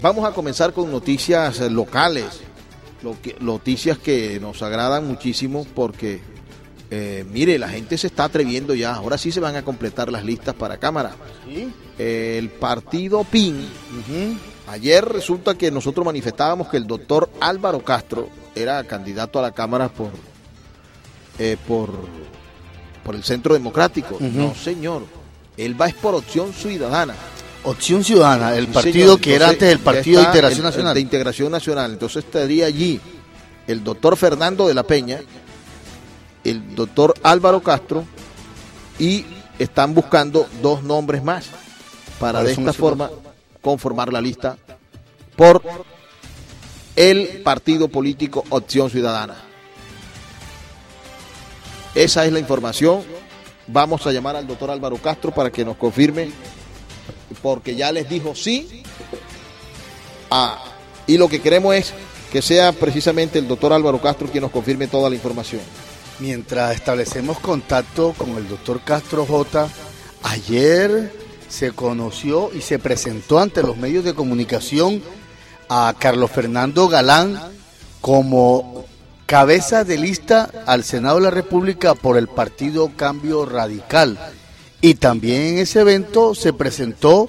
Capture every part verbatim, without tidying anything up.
Vamos a comenzar con noticias locales, lo que, noticias que nos agradan muchísimo porque, eh, mire, la gente se está atreviendo ya, ahora sí se van a completar las listas para Cámara. ¿Sí? Eh, el partido P I N, uh-huh. Ayer resulta que nosotros manifestábamos que el doctor Álvaro Castro era candidato a la Cámara por, eh, por, por el Centro Democrático. Uh-huh. No, señor, él va es por Opción Ciudadana. Opción Ciudadana, el sí, partido señor. que Entonces, era antes el Partido de Integración el, Nacional. El de Integración Nacional. Entonces estaría allí el doctor Fernando de la Peña, el doctor Álvaro Castro, y están buscando dos nombres más para de esta forma conformar la lista por el partido político Opción Ciudadana. Esa es la información. Vamos a llamar al doctor Álvaro Castro para que nos confirme, porque ya les dijo sí, ah, y lo que queremos es que sea precisamente el doctor Álvaro Castro quien nos confirme toda la información. Mientras establecemos contacto con el doctor Castro J, ayer se conoció y se presentó ante los medios de comunicación a Carlos Fernando Galán como cabeza de lista al Senado de la República por el partido Cambio Radical. Y también en ese evento se presentó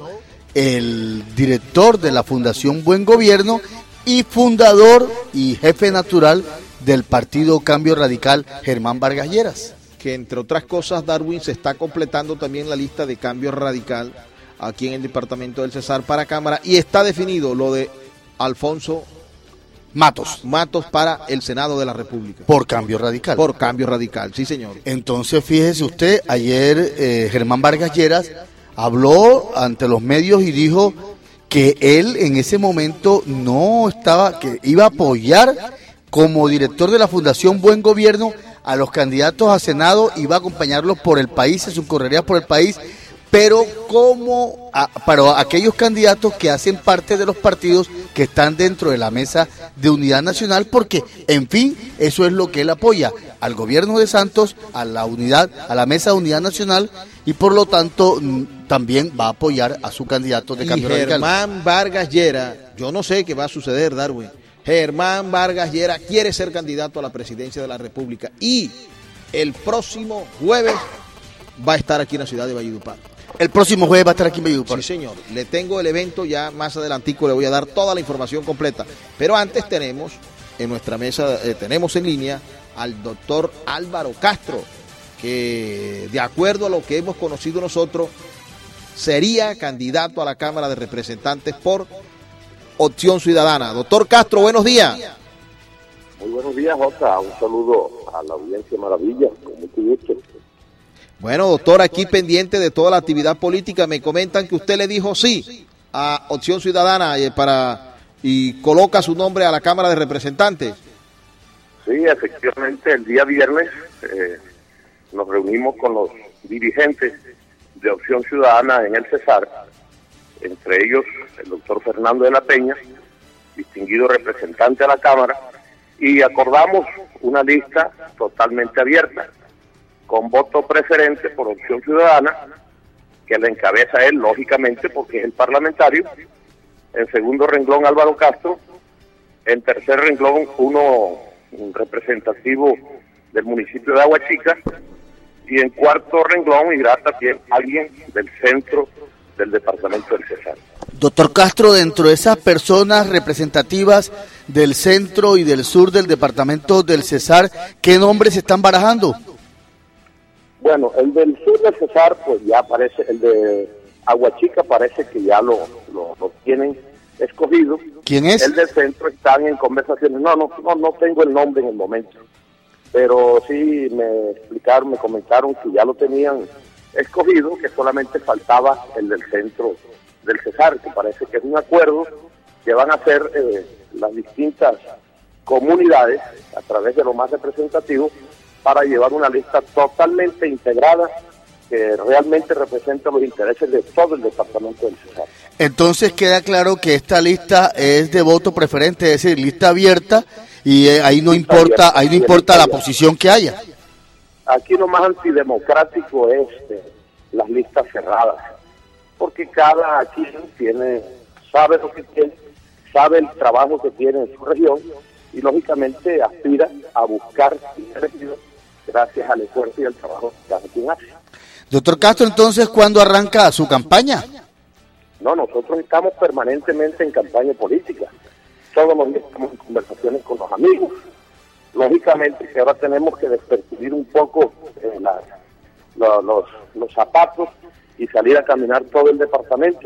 el director de la Fundación Buen Gobierno y fundador y jefe natural del partido Cambio Radical, Germán Vargas Lleras. Que entre otras cosas, Darwin, se está completando también la lista de Cambio Radical aquí en el departamento del Cesar para Cámara, y está definido lo de Alfonso Matos. Matos para el Senado de la República. Por Cambio Radical. Por Cambio Radical, sí señor. Entonces fíjese usted, ayer eh, Germán Vargas Lleras habló ante los medios y dijo que él en ese momento no estaba, que iba a apoyar como director de la Fundación Buen Gobierno a los candidatos a Senado, iba a acompañarlos por el país, se socorrería por el país, pero como a, para aquellos candidatos que hacen parte de los partidos que están dentro de la mesa de unidad nacional, porque en fin, eso es lo que él apoya, al gobierno de Santos, a la unidad, a la mesa de unidad nacional, y por lo tanto también va a apoyar a su candidato de Cambio Radical. Germán Vargas Lleras, yo no sé qué va a suceder, Darwin. Germán Vargas Lleras quiere ser candidato a la presidencia de la República y el próximo jueves va a estar aquí en la ciudad de Valledupar. El próximo jueves va a estar aquí en Valledupar. Sí, señor. Le tengo el evento ya más adelantico, le voy a dar toda la información completa. Pero antes tenemos en nuestra mesa, eh, tenemos en línea al doctor Álvaro Castro, que de acuerdo a lo que hemos conocido nosotros, sería candidato a la Cámara de Representantes por Opción Ciudadana. Doctor Castro, buenos días. Muy buenos días, Jota. Un saludo a la audiencia maravilla, con mucho gusto. Bueno, doctor, aquí pendiente de toda la actividad política, me comentan que usted le dijo sí a Opción Ciudadana eh, para y coloca su nombre a la Cámara de Representantes. Sí, efectivamente, el día viernes eh, nos reunimos con los dirigentes de Opción Ciudadana en el Cesar, entre ellos el doctor Fernando de la Peña, distinguido representante a la Cámara, y acordamos una lista totalmente abierta, con voto preferente por Opción Ciudadana, que la encabeza él, lógicamente, porque es el parlamentario. En segundo renglón, Álvaro Castro. En tercer renglón, uno un representativo del municipio de Aguachica. Y en cuarto renglón irá también alguien del centro del departamento del Cesar. Doctor Castro, dentro de esas personas representativas del centro y del sur del departamento del Cesar, ¿qué nombres se están barajando? Bueno, el del sur del Cesar, pues ya parece, el de Aguachica parece que ya lo, lo, lo tienen escogido. ¿Quién es? El del centro están en conversaciones. No, no, no, no tengo el nombre en el momento, pero sí me explicaron, me comentaron que ya lo tenían escogido, que solamente faltaba el del centro del Cesar, que parece que es un acuerdo que van a hacer eh, las distintas comunidades a través de lo más representativo para llevar una lista totalmente integrada que realmente representa los intereses de todo el departamento del Cesar. Entonces queda claro que esta lista es de voto preferente, es decir, lista abierta, y eh, ahí no lista importa, abierta, ahí no importa la posición que haya. Aquí lo más antidemocrático es eh, las listas cerradas, porque cada quien tiene, sabe lo que quiere, sabe el trabajo que tiene en su región y lógicamente aspira a buscar y ser elegido gracias al esfuerzo y al trabajo que cada quien hace. Doctor Castro, entonces, ¿cuándo arranca su campaña? No, nosotros estamos permanentemente en campaña política. Todos los días estamos en conversaciones con los amigos. Lógicamente que ahora tenemos que despercibir un poco eh, la, la, los, los zapatos y salir a caminar todo el departamento.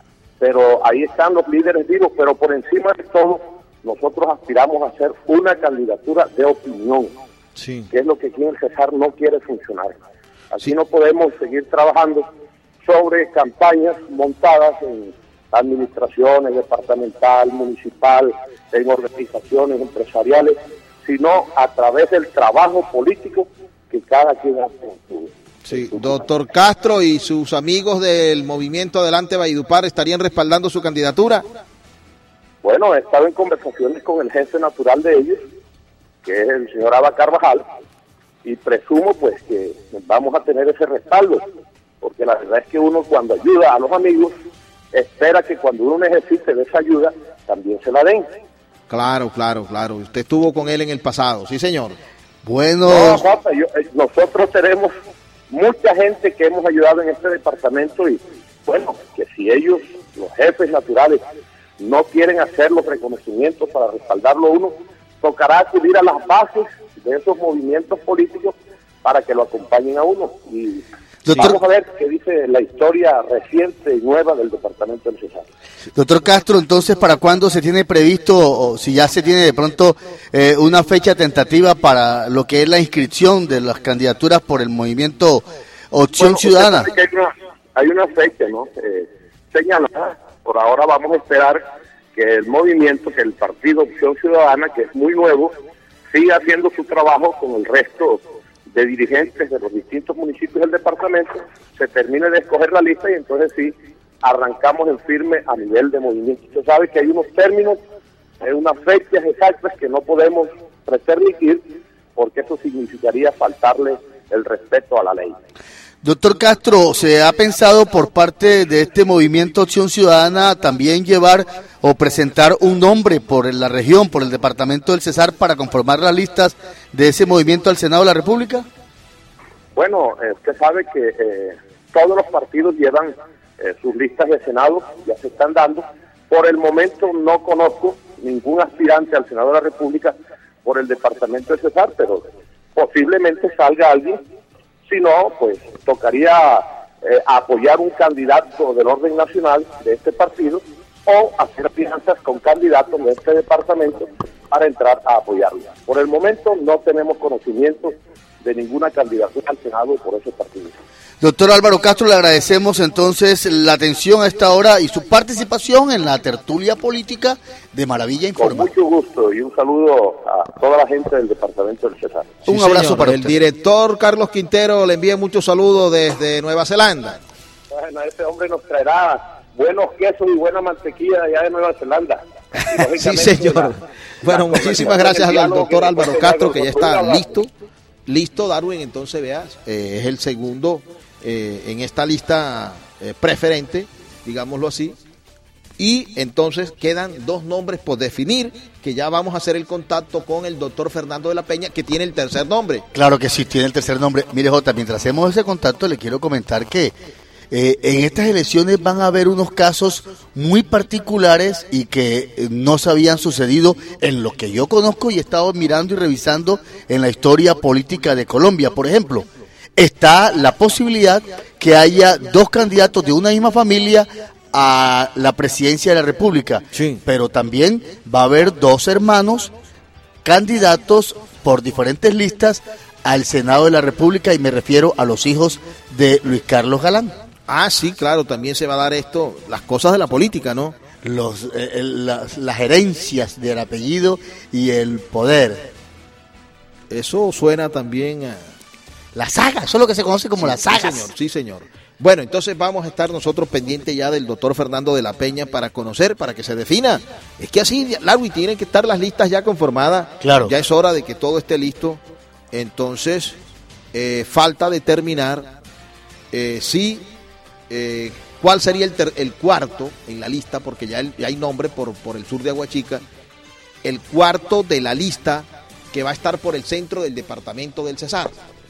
Pero ahí están los líderes vivos, pero por encima de todo, nosotros aspiramos a hacer una candidatura de opinión, sí. que es lo que aquí en el Cesar no quiere funcionar. Así no podemos seguir trabajando sobre campañas montadas en administraciones departamental, municipal, en organizaciones empresariales, sino a través del trabajo político que cada quien hace en su, Sí, en su doctor Castro y sus amigos del movimiento Adelante Valledupar estarían respaldando su candidatura. Bueno, he estado en conversaciones con el jefe natural de ellos, que es el señor Aba Carvajal, y presumo pues que vamos a tener ese respaldo, porque la verdad es que uno cuando ayuda a los amigos, espera que cuando uno necesite de esa ayuda, también se la den. Claro, claro, claro. Usted estuvo con él en el pasado, sí señor. Bueno, No, Jota, yo, eh, nosotros tenemos mucha gente que hemos ayudado en este departamento y bueno, que si ellos, los jefes naturales, no quieren hacer los reconocimientos para respaldarlo uno, tocará acudir a las bases de esos movimientos políticos para que lo acompañen a uno. Y doctor, vamos a ver qué dice la historia reciente y nueva del departamento del Cesar. Doctor Castro, entonces, ¿para cuándo se tiene previsto, o si ya se tiene de pronto eh, una fecha tentativa para lo que es la inscripción de las candidaturas por el movimiento Opción Bueno, Ciudadana? Hay una, hay una fecha, ¿no? Eh, señalada. Por ahora vamos a esperar que el movimiento, que el partido Opción Ciudadana, que es muy nuevo, siga haciendo su trabajo con el resto de dirigentes de los distintos municipios del departamento, se termine de escoger la lista y entonces sí arrancamos en firme a nivel de movimiento. Usted sabe que hay unos términos, hay unas fechas exactas que no podemos permitir porque eso significaría faltarle el respeto a la ley. Doctor Castro, ¿se ha pensado por parte de este movimiento Acción Ciudadana también llevar o presentar un nombre por la región, por el departamento del Cesar, para conformar las listas de ese movimiento al Senado de la República? Bueno, eh, usted sabe que eh, todos los partidos llevan eh, sus listas de Senado, ya se están dando. Por el momento no conozco ningún aspirante al Senado de la República por el departamento del Cesar, pero posiblemente salga alguien. Si no, pues tocaría eh, apoyar un candidato del orden nacional de este partido o hacer alianzas con candidatos de este departamento para entrar a apoyarlo. Por el momento no tenemos conocimiento de ninguna candidatura al Senado por ese partido. Doctor Álvaro Castro, le agradecemos entonces la atención a esta hora y su participación en la tertulia política de Maravilla Informa. Con mucho gusto y un saludo a toda la gente del departamento del Cesar. Sí, un abrazo señor. para el usted. director Carlos Quintero le envía muchos saludos desde Nueva Zelanda. Bueno, ese hombre nos traerá buenos quesos y buena mantequilla allá de Nueva Zelanda. Sí, señor. La, bueno, la muchísimas gracias al doctor Álvaro Castro, que ya está hablando. listo. Listo, Darwin, entonces veas, eh, es el segundo eh, en esta lista eh, preferente, digámoslo así. Y entonces quedan dos nombres por definir, que ya vamos a hacer el contacto con el doctor Fernando de la Peña, que tiene el tercer nombre. Claro que sí, tiene el tercer nombre. Mire, Jota, mientras hacemos ese contacto, le quiero comentar que eh, en estas elecciones van a haber unos casos muy particulares y que eh, no se habían sucedido en lo que yo conozco y he estado mirando y revisando en la historia política de Colombia. Por ejemplo, está la posibilidad que haya dos candidatos de una misma familia a la presidencia de la República, Sí. pero también va a haber dos hermanos candidatos por diferentes listas al Senado de la República, y me refiero a los hijos de Luis Carlos Galán. Ah, sí, claro, también se va a dar esto, las cosas de la política, ¿no? Los, eh, el- las, las herencias del apellido y el poder. Eso suena también a... La saga, eso es lo que se conoce como las sagas. Sí, señor, sí, señor. Bueno, entonces vamos a estar nosotros pendientes ya del doctor Fernando de la Peña para conocer, para que se defina. Es que así, Larry, tienen que estar las listas ya conformadas. Claro. Ya es hora de que todo esté listo. Entonces, eh, falta determinar eh, si eh, ¿cuál sería el, ter, el cuarto en la lista? Porque ya, el, ya hay nombre por, por el sur de Aguachica, el cuarto de la lista que va a estar por el centro del departamento del Cesar.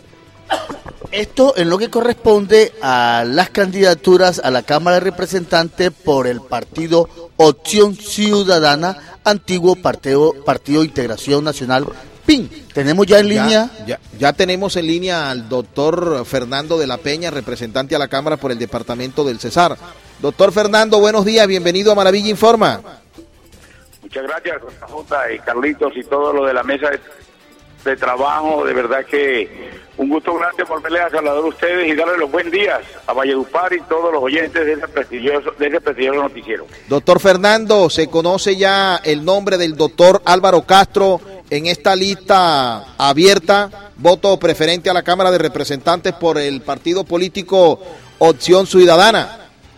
Esto en lo que corresponde a las candidaturas a la Cámara de Representantes por el partido Opción Ciudadana, antiguo Partido, partido Integración Nacional, P I N. Tenemos ya en ya, línea. Ya, ya tenemos en línea al doctor Fernando de la Peña, representante a la Cámara por el departamento del Cesar. Doctor Fernando, buenos días, bienvenido a Maravilla Informa. Muchas gracias, Jota y Carlitos y todo lo de la mesa de, de trabajo. De verdad que un gusto grande volverles a saludar a ustedes y darles los buenos días a Valledupar y todos los oyentes de ese prestigioso, de ese prestigioso noticiero. Doctor Fernando, ¿se conoce ya el nombre del doctor Álvaro Castro en esta lista abierta, voto preferente a la Cámara de Representantes por el partido político Opción Ciudadana?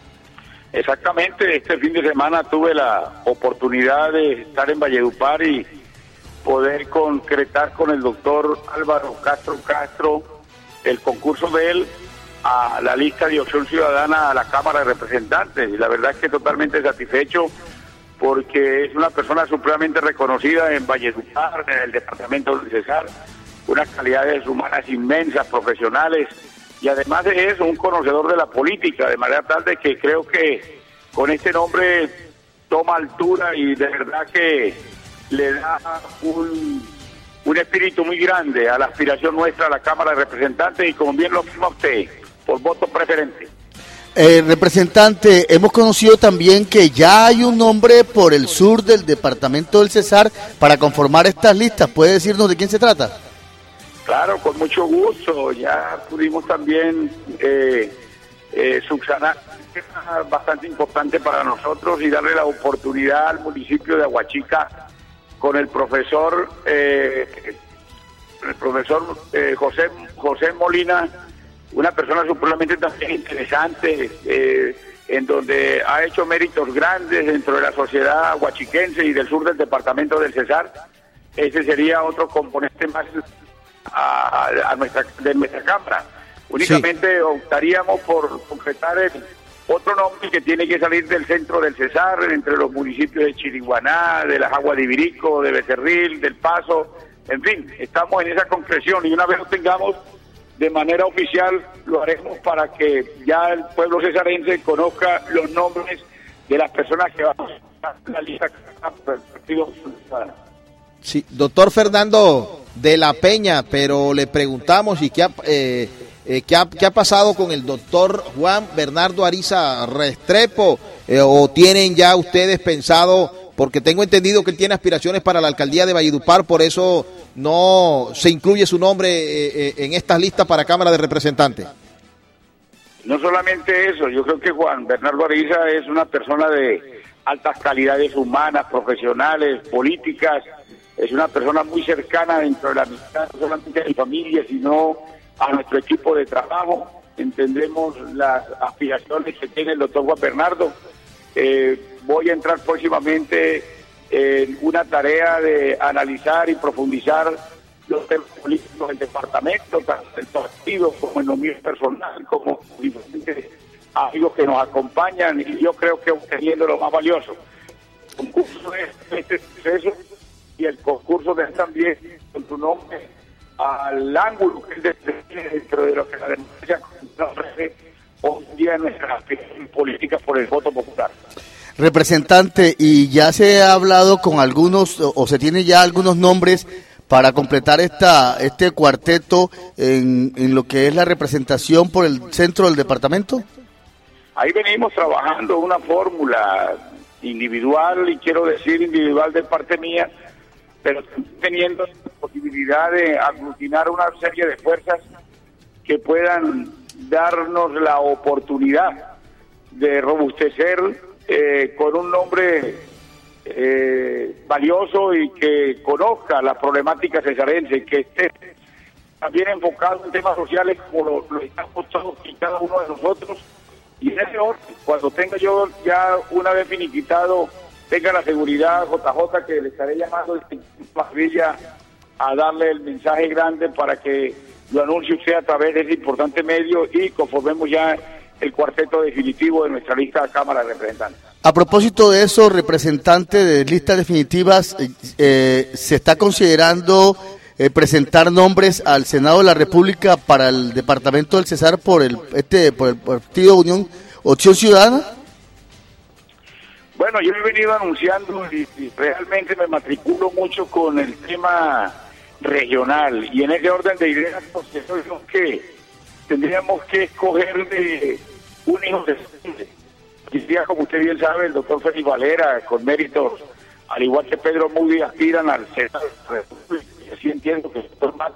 Exactamente, este fin de semana tuve la oportunidad de estar en Valledupar y poder concretar con el doctor Álvaro Castro Castro el concurso de él a la lista de Opción Ciudadana a la Cámara de Representantes. Y la verdad es que totalmente satisfecho porque es una persona supremamente reconocida en Valledupar, en el departamento del Cesar, unas calidades humanas inmensas, profesionales, y además de eso, un conocedor de la política, de manera tal de que creo que con este nombre toma altura y de verdad que le da un, un espíritu muy grande a la aspiración nuestra a la Cámara de Representantes y como bien lo afirma usted, por voto preferente. Eh, representante, hemos conocido también que ya hay un nombre por el sur del departamento del Cesar para conformar estas listas. ¿Puede decirnos de quién se trata? Claro, con mucho gusto. Ya pudimos también eh, eh, subsanar un tema bastante importante para nosotros y darle la oportunidad al municipio de Aguachica con el profesor eh, el profesor eh, José José Molina, una persona supremamente también interesante, eh, en donde ha hecho méritos grandes dentro de la sociedad aguachiquense y del sur del departamento del Cesar. Ese sería otro componente más A, a nuestra de nuestra Cámara. Únicamente sí optaríamos por concretar el otro nombre que tiene que salir del centro del Cesar, entre los municipios de Chiriguaná, de las Aguas de Ibirico, de Becerril, del Paso, en fin, estamos en esa concreción y una vez lo tengamos de manera oficial lo haremos para que ya el pueblo cesarense conozca los nombres de las personas que van a la lista del Partido Ciudadano. Sí, doctor Fernando de la Peña, pero le preguntamos y qué ha, eh, eh, qué ha, qué ha pasado con el doctor Juan Bernardo Ariza Restrepo, eh, o tienen ya ustedes pensado, porque tengo entendido que él tiene aspiraciones para la alcaldía de Valledupar, por eso no se incluye su nombre eh, eh, en estas listas para Cámara de Representantes. No solamente eso, yo creo que Juan Bernardo Ariza es una persona de altas calidades humanas, profesionales, políticas. Es una persona muy cercana dentro de la amistad, no solamente a mi familia, sino a nuestro equipo de trabajo. Entendemos las aspiraciones que tiene el doctor Juan Bernardo. Eh, voy a entrar próximamente en una tarea de analizar y profundizar los temas políticos del departamento, tanto del partido como en lo mío personal, como diferentes amigos que nos acompañan, y yo creo que obteniendo lo más valioso. Un curso de este proceso y el concurso de también con tu nombre al ángulo que él define dentro de lo que la democracia ofrece hoy en día en nuestras aspiraciones políticas por el voto popular. Representante, y ya se ha hablado con algunos o, o se tiene ya algunos nombres para completar esta este cuarteto en, en lo que es la representación por el centro del departamento. Ahí venimos trabajando una fórmula individual, y quiero decir individual de parte mía, pero teniendo la posibilidad de aglutinar una serie de fuerzas que puedan darnos la oportunidad de robustecer eh, con un nombre eh, valioso y que conozca la problemática cesarense, que esté también enfocado en temas sociales como lo, lo estamos todos y cada uno de nosotros. Y en ese orden, cuando tenga yo ya una vez finiquitado, tenga la seguridad, J J, que le estaré llamando desde Villa a darle el mensaje grande para que lo anuncie usted a través de ese importante medio y conformemos ya el cuarteto definitivo de nuestra lista de Cámara de Representantes. A propósito de eso, representante de listas definitivas, eh, eh, se está considerando eh, presentar nombres al Senado de la República para el departamento del Cesar por el este por el partido Unión Opción Ciudadana. Bueno, yo he venido anunciando y, y realmente me matriculo mucho con el tema regional, y en ese orden de ideas considero que tendríamos que escoger de un hijo de día, como usted bien sabe, el doctor Félix Valera, con méritos, al igual que Pedro Moody, aspiran al Senado de la República. Y así entiendo que el doctor Matos,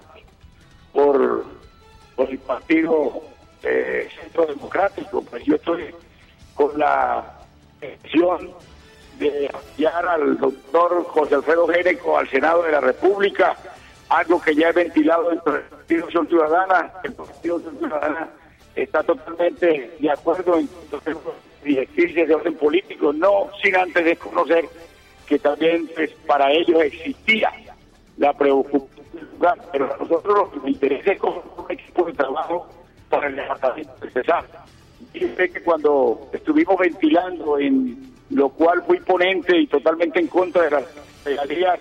por, por el partido eh, Centro Democrático, pues yo estoy con la intención de apoyar al doctor José Alfredo Géneco al Senado de la República, algo que ya he ventilado dentro del Partido Acción Ciudadana. El Partido Acción Ciudadana está totalmente de acuerdo en directrices de orden político, no sin antes desconocer que también pues, para ellos existía la preocupación, pero a nosotros lo que nos interesa es como un equipo de trabajo para el departamento del Cesar. Y sé que cuando estuvimos ventilando, en lo cual fui ponente y totalmente en contra de las regalías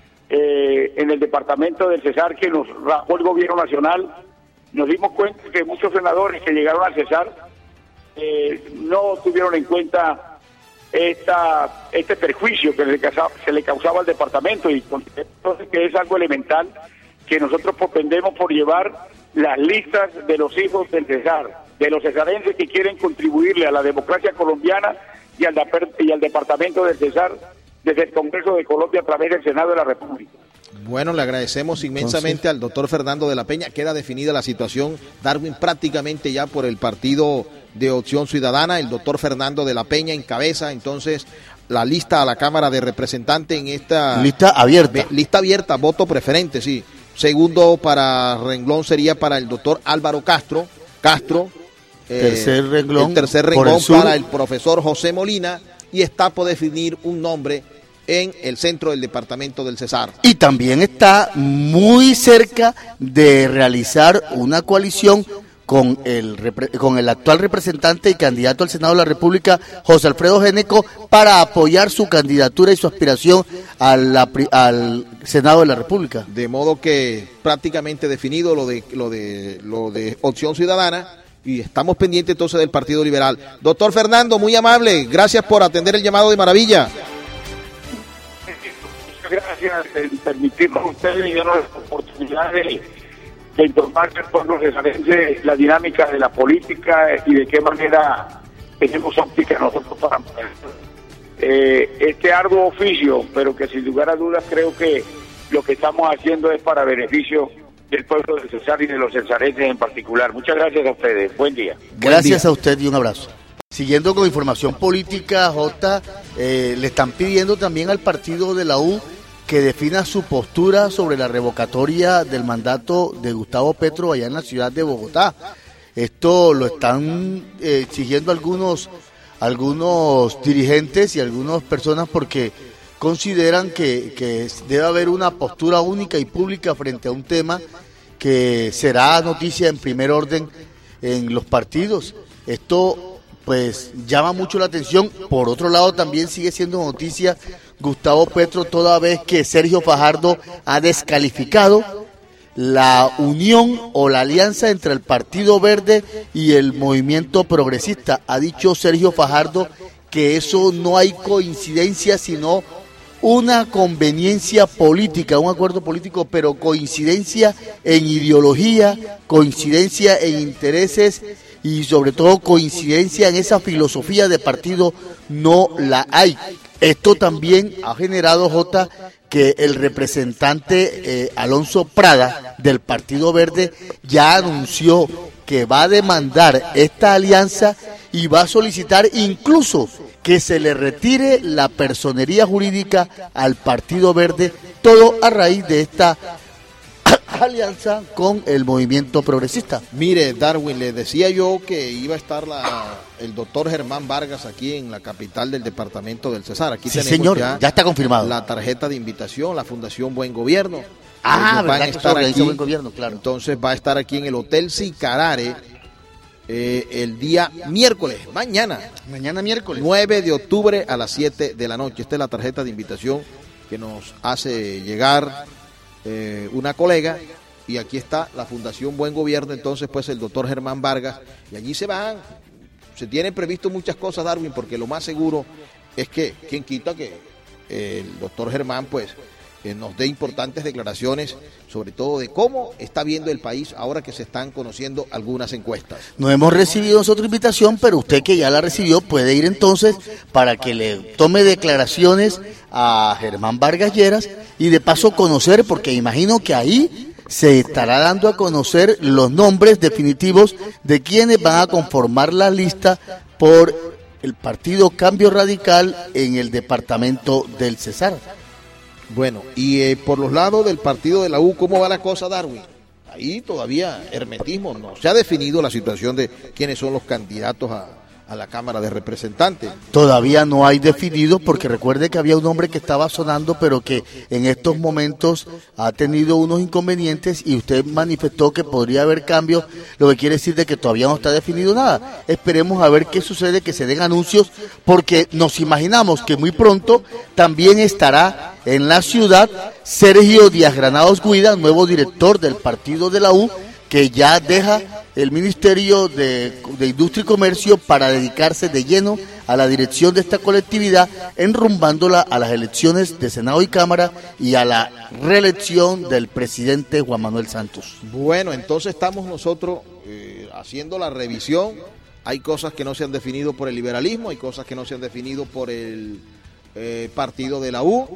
eh, en el departamento del Cesar que nos rajó el gobierno nacional, nos dimos cuenta que muchos senadores que llegaron al Cesar eh, no tuvieron en cuenta esta este perjuicio que le causaba, se le causaba al departamento, y entonces que es algo elemental que nosotros propendemos por llevar las listas de los hijos del Cesar, de los cesarenses que quieren contribuirle a la democracia colombiana y al, y al departamento del Cesar desde el Congreso de Colombia a través del Senado de la República. Bueno, le agradecemos inmensamente Entonces, al doctor Fernando de la Peña. Queda definida la situación, Darwin, prácticamente ya por el partido de Opción Ciudadana. El doctor Fernando de la Peña encabeza entonces la lista a la Cámara de Representantes en esta... Lista abierta. Lista abierta, voto preferente, sí. Segundo para renglón sería para el doctor Álvaro Castro. Castro. Tercer renglón. El tercer renglón el para el profesor José Molina. Y está por definir un nombre en el centro del departamento del Cesar. Y también está muy cerca de realizar una coalición con el con el actual representante y candidato al Senado de la República, José Alfredo Géneco, para apoyar su candidatura y su aspiración a la, al Senado de la República. De modo que prácticamente definido lo de lo de lo de Opción Ciudadana, y estamos pendientes entonces del Partido Liberal. Doctor Fernando, muy amable, gracias por atender el llamado de Maravilla. Gracias por permitirnos a ustedes y darnos la oportunidad de, de informarse al pueblo cesarense la dinámica de la política y de qué manera tenemos óptica nosotros para eh, este arduo oficio, pero que sin lugar a dudas creo que lo que estamos haciendo es para beneficio del pueblo de Cesar y de los cesarenses en particular. Muchas gracias a ustedes. Buen día. Gracias a usted y un abrazo. Siguiendo con información política, Jota, eh, le están pidiendo también al partido de la U que defina su postura sobre la revocatoria del mandato de Gustavo Petro allá en la ciudad de Bogotá. Esto lo están eh, exigiendo algunos, algunos dirigentes y algunas personas porque consideran que, que debe haber una postura única y pública frente a un tema que será noticia en primer orden en los partidos. Esto pues llama mucho la atención. Por otro lado, también sigue siendo noticia Gustavo Petro, toda vez que Sergio Fajardo ha descalificado la unión o la alianza entre el Partido Verde y el Movimiento Progresista. Ha dicho Sergio Fajardo que eso no hay coincidencia, sino una conveniencia política, un acuerdo político, pero coincidencia en ideología, coincidencia en intereses y sobre todo coincidencia en esa filosofía de partido no la hay. Esto también ha generado, Jota, que el representante eh, Alonso Prada del Partido Verde ya anunció que va a demandar esta alianza y va a solicitar incluso que se le retire la personería jurídica al Partido Verde, todo a raíz de esta alianza con el Movimiento Progresista. Mire, Darwin, le decía yo que iba a estar la, el doctor Germán Vargas aquí en la capital del departamento del Cesar. Aquí sí, tenemos señor, ya, ya está confirmado la tarjeta de invitación, la Fundación Buen Gobierno. Ah, Ellos van a estar aquí, Buen Gobierno, claro. Entonces va a estar aquí en el Hotel Sicarare, eh, el día miércoles, mañana. Mañana miércoles. nueve de octubre a las siete de la noche. Esta es la tarjeta de invitación que nos hace llegar eh, una colega. Y aquí está la Fundación Buen Gobierno, entonces pues el doctor Germán Vargas. Y allí se van, se tienen previsto muchas cosas, Darwin, porque lo más seguro es que, quien quita que eh, el doctor Germán pues eh, nos dé importantes declaraciones, sobre todo de cómo está viendo el país ahora que se están conociendo algunas encuestas. No hemos recibido nosotros invitación, pero usted que ya la recibió puede ir entonces para que le tome declaraciones a Germán Vargas Lleras y de paso conocer, porque imagino que ahí se estará dando a conocer los nombres definitivos de quienes van a conformar la lista por el partido Cambio Radical en el departamento del Cesar. Bueno, y eh, por los lados del partido de la U, ¿cómo va la cosa, Darwin? Ahí todavía hermetismo, no se ha definido la situación de quiénes son los candidatos a, a la Cámara de Representantes. Todavía no hay definido, porque recuerde que había un nombre que estaba sonando, pero que en estos momentos ha tenido unos inconvenientes y usted manifestó que podría haber cambios, lo que quiere decir de que todavía no está definido nada. Esperemos a ver qué sucede, que se den anuncios, porque nos imaginamos que muy pronto también estará en la ciudad Sergio Díaz Granados Guida, nuevo director del partido de la U, que ya deja el Ministerio de, de Industria y Comercio para dedicarse de lleno a la dirección de esta colectividad, enrumbándola a las elecciones de Senado y Cámara y a la reelección del presidente Juan Manuel Santos. Bueno, entonces estamos nosotros eh, haciendo la revisión. Hay cosas que no se han definido por el liberalismo, hay cosas que no se han definido por el eh, partido de la U.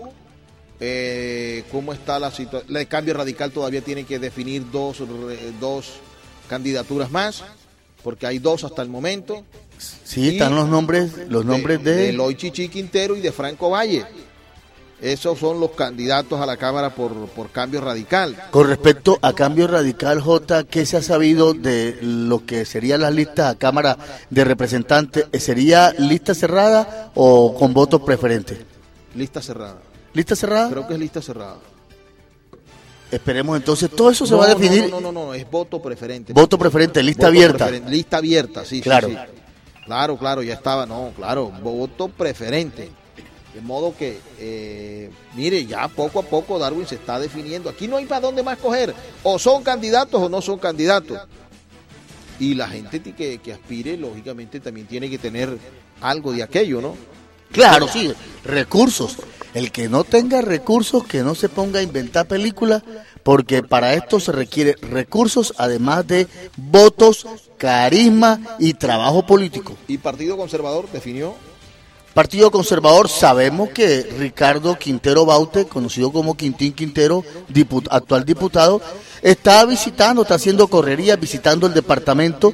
Eh, ¿Cómo está la situación? El Cambio Radical todavía tiene que definir dos, dos candidaturas más, porque hay dos hasta el momento. Sí, y están los nombres, los nombres de, de, de Eloy Chichi Quintero y de Franco Valle. Esos son los candidatos a la Cámara por, por Cambio Radical. Con respecto a Cambio Radical, J, ¿qué se ha sabido de lo que serían las listas a Cámara de Representantes? ¿Sería lista cerrada o con voto preferente? Lista cerrada. ¿Lista cerrada? Creo que es lista cerrada. Esperemos entonces, todo eso se no, va a definir. No, no, no, no, es voto preferente. Voto preferente, lista voto abierta. Preferen, lista abierta, sí, claro. sí, sí. Claro, claro, ya estaba, no, claro, voto preferente. De modo que, eh, mire, ya poco a poco Darwin se está definiendo. Aquí no hay para dónde más coger. O son candidatos o no son candidatos. Y la gente que, que aspire, lógicamente, también tiene que tener algo de aquello, ¿no? Claro, sí, recursos. El que no tenga recursos, que no se ponga a inventar películas, porque para esto se requiere recursos, además de votos, carisma y trabajo político. ¿Y Partido Conservador definió? Partido Conservador, sabemos que Ricardo Quintero Baute, conocido como Quintín Quintero, diput- actual diputado, está visitando, está haciendo correrías, visitando el departamento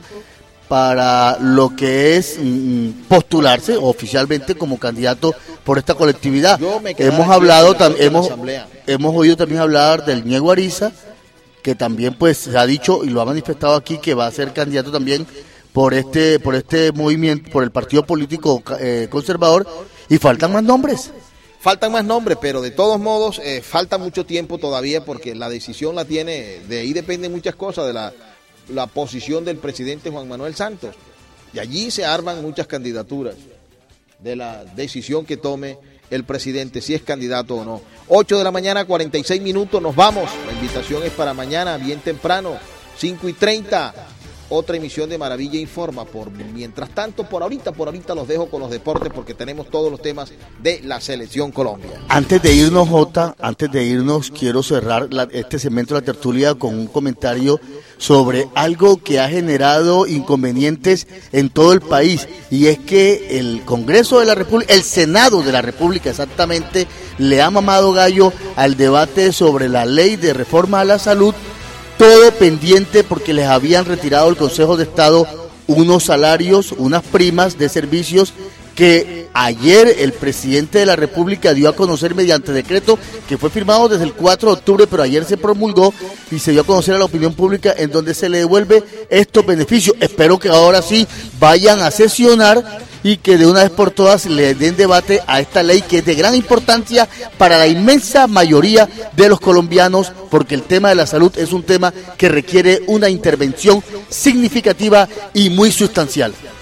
para lo que es mm, postularse oficialmente como candidato por esta colectividad. Hemos hablado, tam- hemos, hemos oído también hablar del Ñego Ariza, que también pues se ha dicho y lo ha manifestado aquí que va a ser candidato también por este por este movimiento, por el partido político eh, conservador, y faltan más nombres. Faltan más nombres, pero de todos modos eh, falta mucho tiempo todavía, porque la decisión la tiene, de ahí dependen muchas cosas, de la la posición del presidente Juan Manuel Santos. Y allí se arman muchas candidaturas de la decisión que tome el presidente, si es candidato o no. ocho de la mañana, cuarenta y seis minutos, nos vamos. La invitación es para mañana, bien temprano, cinco y treinta. Otra emisión de Maravilla Informa. Por mientras tanto, por ahorita, por ahorita los dejo con los deportes, porque tenemos todos los temas de la Selección Colombia. Antes de irnos, Jota, antes de irnos, quiero cerrar la, este segmento de la tertulia con un comentario sobre algo que ha generado inconvenientes en todo el país, y es que el Congreso de la República, el Senado de la República exactamente, le ha mamado gallo al debate sobre la ley de reforma a la salud, todo pendiente porque les habían retirado el Consejo de Estado unos salarios, unas primas de servicios que ayer el presidente de la República dio a conocer mediante decreto que fue firmado desde el cuatro de octubre, pero ayer se promulgó y se dio a conocer a la opinión pública, en donde se le devuelve estos beneficios. Espero que ahora sí vayan a sesionar y que de una vez por todas le den debate a esta ley que es de gran importancia para la inmensa mayoría de los colombianos, porque el tema de la salud es un tema que requiere una intervención significativa y muy sustancial.